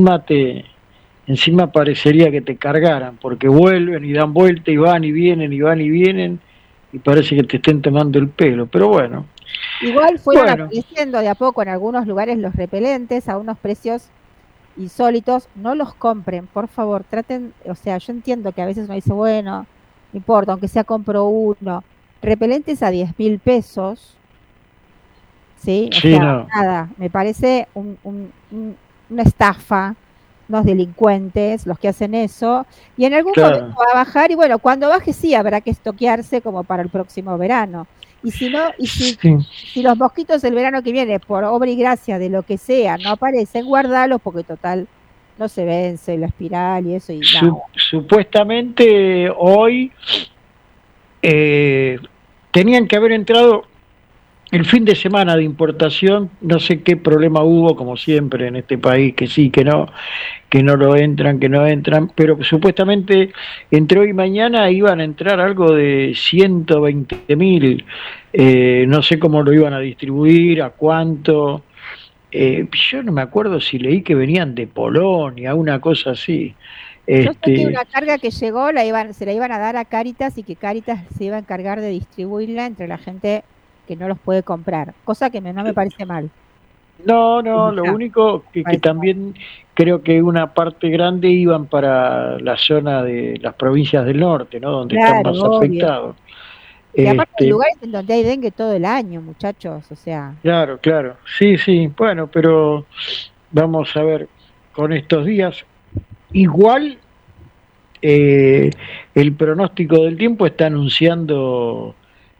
encima parecería que te cargaran, porque vuelven y dan vuelta y van y vienen y van y vienen, y parece que te estén tomando el pelo, pero bueno. Igual fueron apareciendo de a poco en algunos lugares los repelentes a unos precios insólitos. No los compren, por favor, traten, o sea, yo entiendo que a veces uno dice, bueno, no importa, aunque sea compro uno. Repelentes a 10.000 pesos, ¿sí? O sea, nada, me parece una estafa, unos delincuentes los que hacen eso, y en algún momento va a bajar, y bueno, cuando baje sí habrá que estoquearse como para el próximo verano. Y si no, si los mosquitos el verano que viene, por obra y gracia de lo que sea, no aparecen, guardalos, porque total, no se vence la espiral y eso, y nada. Supuestamente hoy tenían que haber entrado el fin de semana de importación, no sé qué problema hubo, como siempre en este país, que sí, que no entran, pero supuestamente entre hoy y mañana iban a entrar algo de 120.000, no sé cómo lo iban a distribuir, a cuánto, yo no me acuerdo si leí que venían de Polonia, una cosa así. Yo sé que una carga que llegó se la iban a dar a Cáritas y que Cáritas se iba a encargar de distribuirla entre la gente que no los puede comprar, cosa que no me parece mal. No, lo único que también creo que una parte grande iban para la zona de las provincias del norte, ¿no? Donde están más afectados. Y aparte hay lugares en donde hay dengue todo el año, muchachos, o sea. Claro, sí, bueno, pero vamos a ver con estos días. Igual el pronóstico del tiempo está anunciando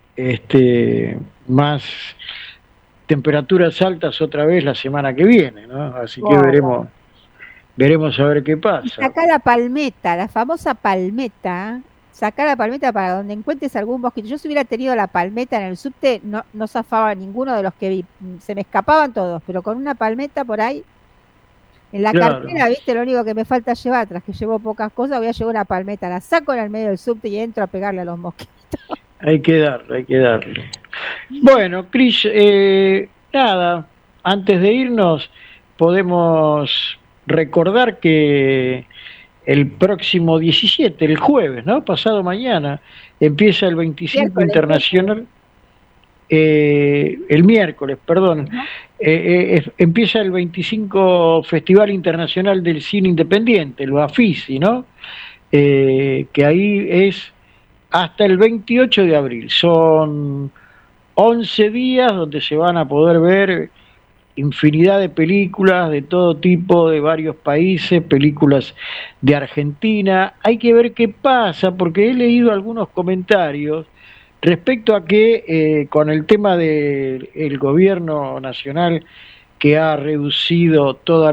más temperaturas altas otra vez la semana que viene, ¿no? Así que veremos a ver qué pasa. Sacá la palmeta, la famosa palmeta. Sacá la palmeta para donde encuentres algún mosquito. Yo si hubiera tenido la palmeta en el subte, no zafaba ninguno de los que vi. Se me escapaban todos, pero con una palmeta por ahí. En la cartera, viste, lo único que me falta llevar, tras que llevo pocas cosas, voy a llevar una palmeta, la saco en el medio del subte y entro a pegarle a los mosquitos. Hay que darle. Bueno, Cris, nada, antes de irnos, podemos recordar que el próximo 17, el jueves, ¿no? Pasado mañana, empieza el 25 Miércoles, internacional, el miércoles, perdón, empieza el 25 Festival Internacional del Cine Independiente, el Bafisi, ¿no? Que ahí es hasta el 28 de abril. Son 11 días donde se van a poder ver infinidad de películas de todo tipo, de varios países, películas de Argentina. Hay que ver qué pasa, porque he leído algunos comentarios respecto a que con el tema del gobierno nacional, que ha reducido toda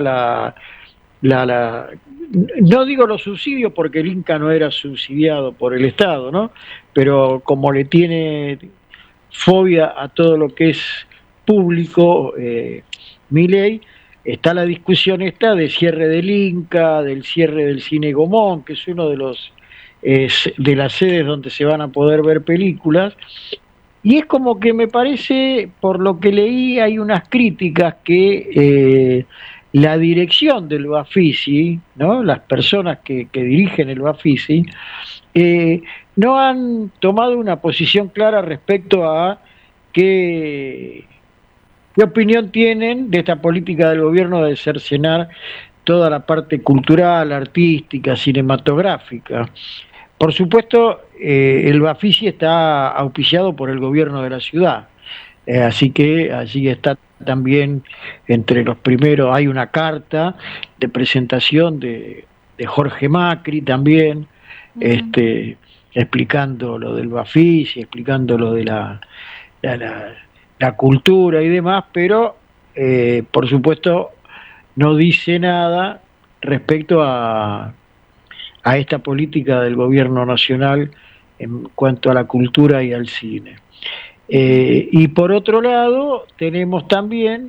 no digo los subsidios, porque el Inca no era subsidiado por el Estado, ¿no? Pero como le tiene fobia a todo lo que es público, Milei, está la discusión esta de cierre del Inca, del cierre del Cine Gomón, que es uno de los de las sedes donde se van a poder ver películas, y es como que me parece, por lo que leí, hay unas críticas que la dirección del Bafisi, ¿no? Las personas que dirigen el Bafisi, no han tomado una posición clara respecto a qué opinión tienen de esta política del gobierno de cercenar toda la parte cultural, artística, cinematográfica. Por supuesto, el Bafisi está auspiciado por el gobierno de la ciudad, así que allí está también entre los primeros. Hay una carta de presentación de Jorge Macri también, explicando lo del Bafisi, explicando lo de la cultura y demás, pero por supuesto no dice nada respecto a esta política del gobierno nacional en cuanto a la cultura y al cine. Y por otro lado tenemos también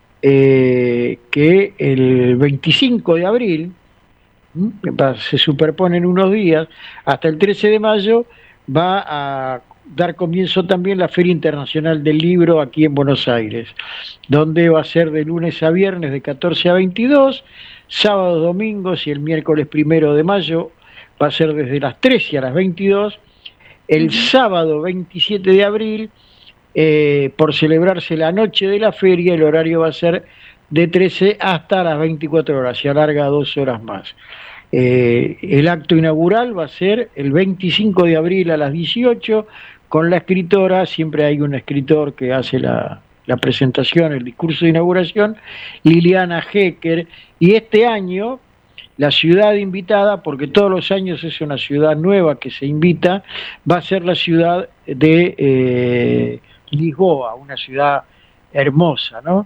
que el 25 de abril, se superponen unos días, hasta el 13 de mayo va a dar comienzo también la Feria Internacional del Libro aquí en Buenos Aires, donde va a ser de lunes a viernes de 14 a 22, sábados, domingos y el miércoles 1 de mayo va a ser desde las 13 a las 22, el sábado 27 de abril, por celebrarse la noche de la feria, el horario va a ser de 13 hasta las 24 horas, se alarga 2 horas más. El acto inaugural va a ser el 25 de abril a las 18, con la escritora, siempre hay un escritor que hace la presentación, el discurso de inauguración, Liliana Hecker, y este año la ciudad invitada, porque todos los años es una ciudad nueva que se invita, va a ser la ciudad de Lisboa, una ciudad hermosa, ¿no?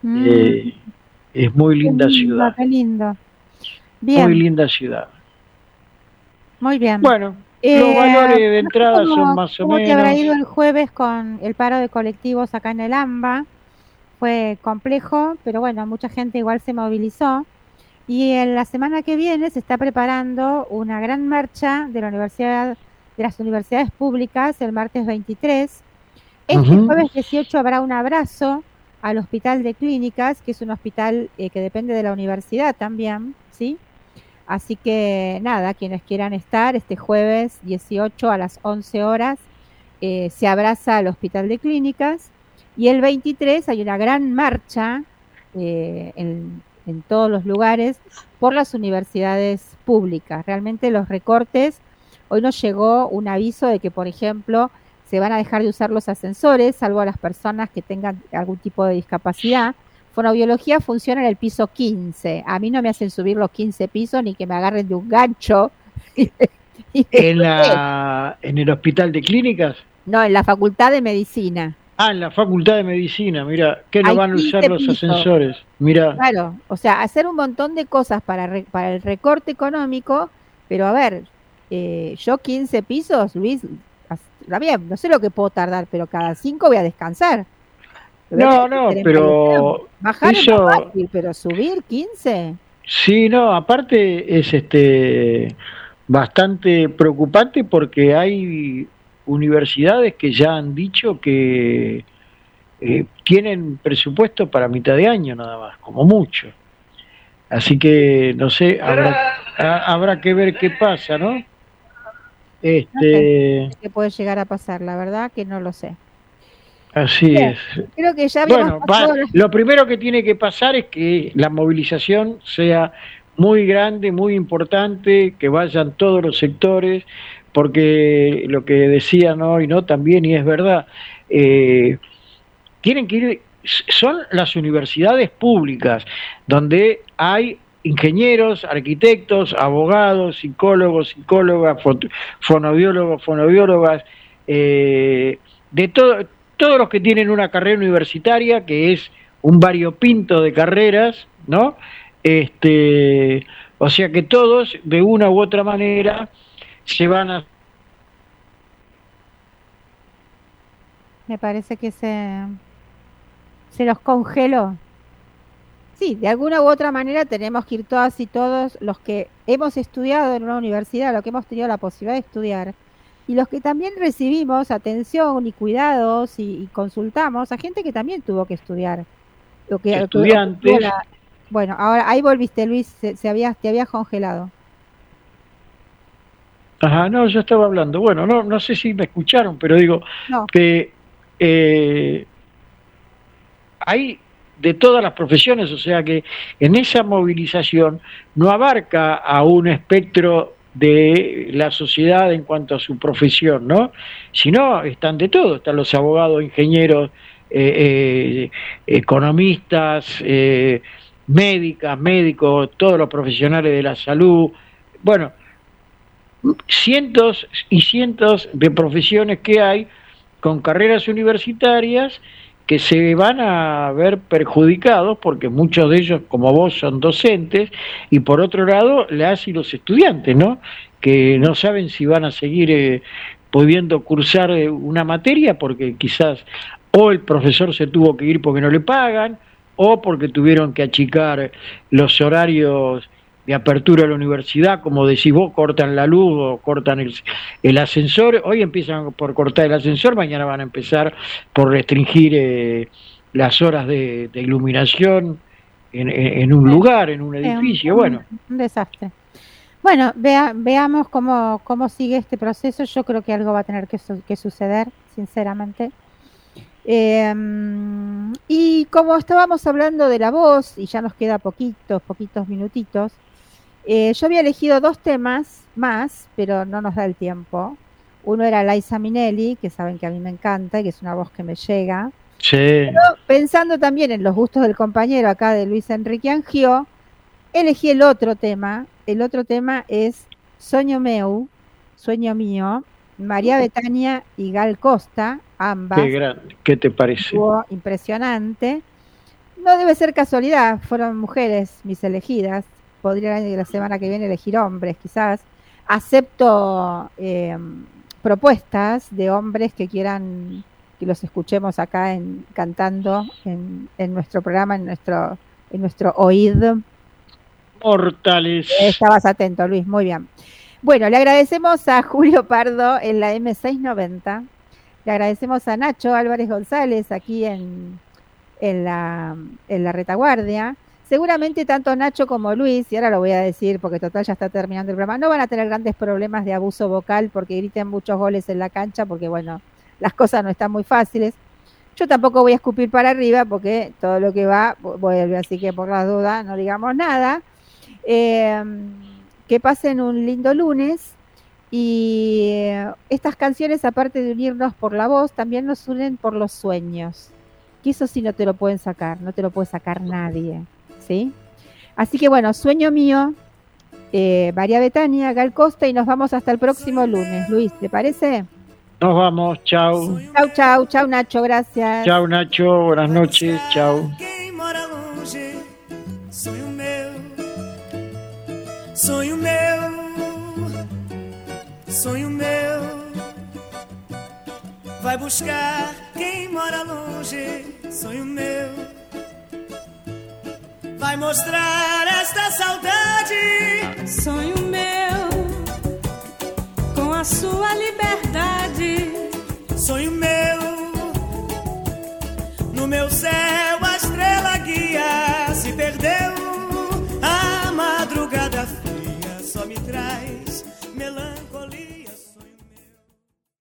Es muy linda ciudad. Qué lindo. Bien. Muy linda ciudad. Muy bien. Bueno, los valores de entrada son más o menos. ¿Cómo te habrá ido el jueves con el paro de colectivos acá en el AMBA? Fue complejo, pero bueno, mucha gente igual se movilizó. Y en la semana que viene se está preparando una gran marcha de las universidades públicas el martes 23. Este jueves 18 habrá un abrazo al Hospital de Clínicas, que es un hospital que depende de la universidad también, ¿sí? Así que nada, quienes quieran estar este jueves 18 a las 11 horas, se abraza al Hospital de Clínicas, y el 23 hay una gran marcha en todos los lugares por las universidades públicas. Realmente los recortes, hoy nos llegó un aviso de que, por ejemplo, se van a dejar de usar los ascensores, salvo a las personas que tengan algún tipo de discapacidad. Fonobiología funciona en el piso 15. A mí no me hacen subir los 15 pisos ni que me agarren de un gancho. ¿En el Hospital de Clínicas? No, en la Facultad de Medicina. En la Facultad de Medicina, mira, que no Hay van a usar 15 los pisos. ascensores. Mira. Claro, o sea, hacer un montón de cosas para el recorte económico, pero a ver, yo 15 pisos, Luis, está bien, no sé lo que puedo tardar, pero cada 5 voy a descansar. No, pero bajar eso... es más fácil, pero subir 15. Sí, no, aparte es bastante preocupante porque hay universidades que ya han dicho que tienen presupuesto para mitad de año nada más, como mucho. Así que no sé, habrá que ver qué pasa, ¿no? No sé qué puede llegar a pasar, la verdad que no lo sé. Así Bien, es. creo que ya habíamos pasado Lo primero que tiene que pasar es que la movilización sea muy grande, muy importante, que vayan todos los sectores, porque lo que decían hoy, ¿no? También, y es verdad, tienen que ir, son las universidades públicas, donde hay ingenieros, arquitectos, abogados, psicólogos, psicólogas, fonobiólogos, fonobiólogas, de todos los que tienen una carrera universitaria, que es un variopinto de carreras, ¿no? O sea que todos, de una u otra manera, se van a... Me parece que se los congeló. Sí, de alguna u otra manera tenemos que ir todas y todos los que hemos estudiado en una universidad, los que hemos tenido la posibilidad de estudiar, y los que también recibimos atención y cuidados y consultamos a gente que también tuvo que estudiar. Estudiantes. Bueno, ahora ahí volviste, Luis, te habías congelado. Ajá, no, yo estaba hablando. Bueno, no sé si me escucharon, pero digo que hay de todas las profesiones, o sea que en esa movilización no abarca a un espectro de la sociedad en cuanto a su profesión, ¿no? Sino están de todo, están los abogados, ingenieros, economistas, médicos, todos los profesionales de la salud, bueno, cientos y cientos de profesiones que hay con carreras universitarias que se van a ver perjudicados porque muchos de ellos, como vos, son docentes, y por otro lado, las y los estudiantes, ¿no? Que no saben si van a seguir pudiendo cursar una materia porque quizás o el profesor se tuvo que ir porque no le pagan, o porque tuvieron que achicar los horarios de apertura de la universidad, como decís vos, cortan la luz o cortan el ascensor. Hoy empiezan por cortar el ascensor, mañana van a empezar por restringir las horas de iluminación en un lugar, en un edificio. Bueno, un desastre. Bueno, veamos cómo sigue este proceso. Yo creo que algo va a tener que suceder, sinceramente. Y como estábamos hablando de la voz, y ya nos queda poquitos minutitos, yo había elegido 2 temas más, pero no nos da el tiempo. Uno era Liza Minnelli, que saben que a mí me encanta y que es una voz que me llega. Sí. Pero pensando también en los gustos del compañero acá de Luis Enrique Angió, elegí el otro tema. El otro tema es Sueño Meu, Sueño Mío, María Betania y Gal Costa, ambas. Qué grande, ¿qué te parece? Impresionante. No debe ser casualidad, fueron mujeres mis elegidas. Podría la semana que viene elegir hombres, quizás. Acepto propuestas de hombres que quieran que los escuchemos acá cantando en nuestro programa, en nuestro oído. Mortales. Estabas atento, Luis, muy bien. Bueno, le agradecemos a Julio Pardo en la M690. Le agradecemos a Nacho Álvarez González aquí en la retaguardia. Seguramente tanto Nacho como Luis, y ahora lo voy a decir porque total ya está terminando el programa, no van a tener grandes problemas de abuso vocal porque griten muchos goles en la cancha porque, bueno, las cosas no están muy fáciles. Yo tampoco voy a escupir para arriba porque todo lo que va vuelve, así que por las dudas no digamos nada. Que pasen un lindo lunes y estas canciones, aparte de unirnos por la voz, también nos unen por los sueños, que eso sí no te lo pueden sacar, no te lo puede sacar nadie, ¿sí? Así que bueno, Sueño Mío, María Betania, Gal Costa, y nos vamos hasta el próximo lunes. Luis, ¿te parece? Nos vamos, chau. Chau Nacho, gracias. Chau Nacho, buenas noches, chau. Sonho meu, vai buscar quem mora longe. Sonho meu, vai mostrar esta saudade. Sonho meu, com a sua liberdade. Sonho meu, no meu céu